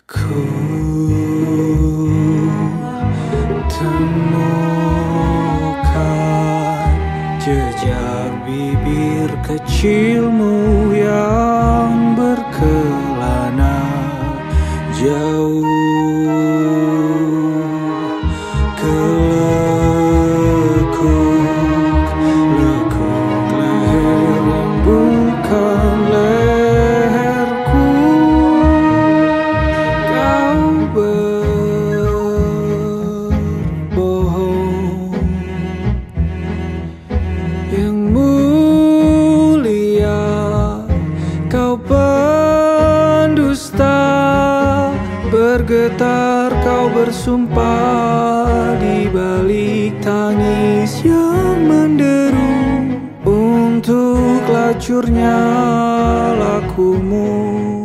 Ku temukan jejak bibir kecilmu yang berkelana jauh ke lekuk leher yang bukan leherku. Kau berbohong yang mulia, kau pendusta. Bergetar kau bersumpah di balik tangis yang menderu untuk lacurnya lakumu.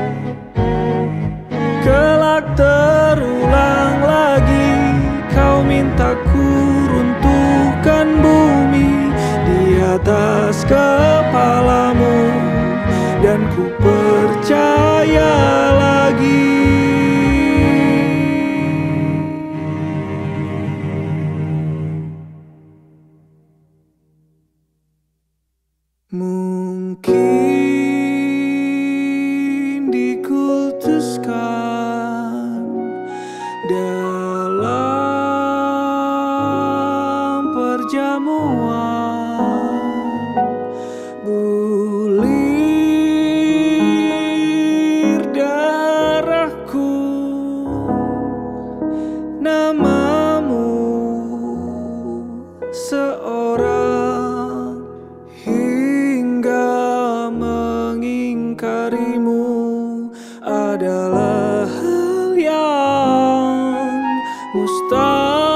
Kelak terulang lagi, kau minta ku runtuhkan bumi di atas kepalamu, dan ku percaya lagi. Mungkin dikultuskan dalam perjamuan, bulir darahku, namamu seorang, hingga mengingkarimu adalah hal yang mustahil.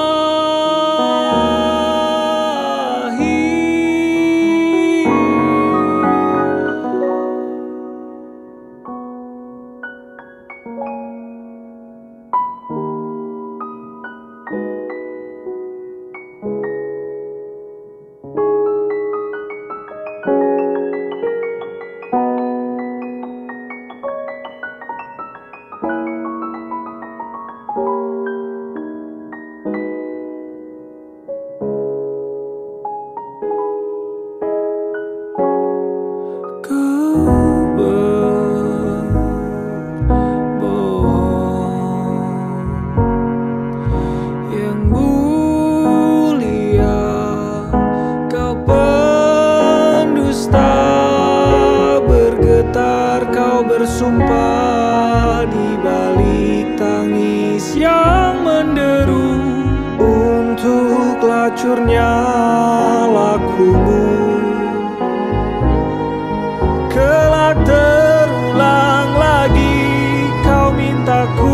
Kau bersumpah di balik tangis yang menderu untuk lacurnya lakumu. Kelak terulang lagi, kau mintaku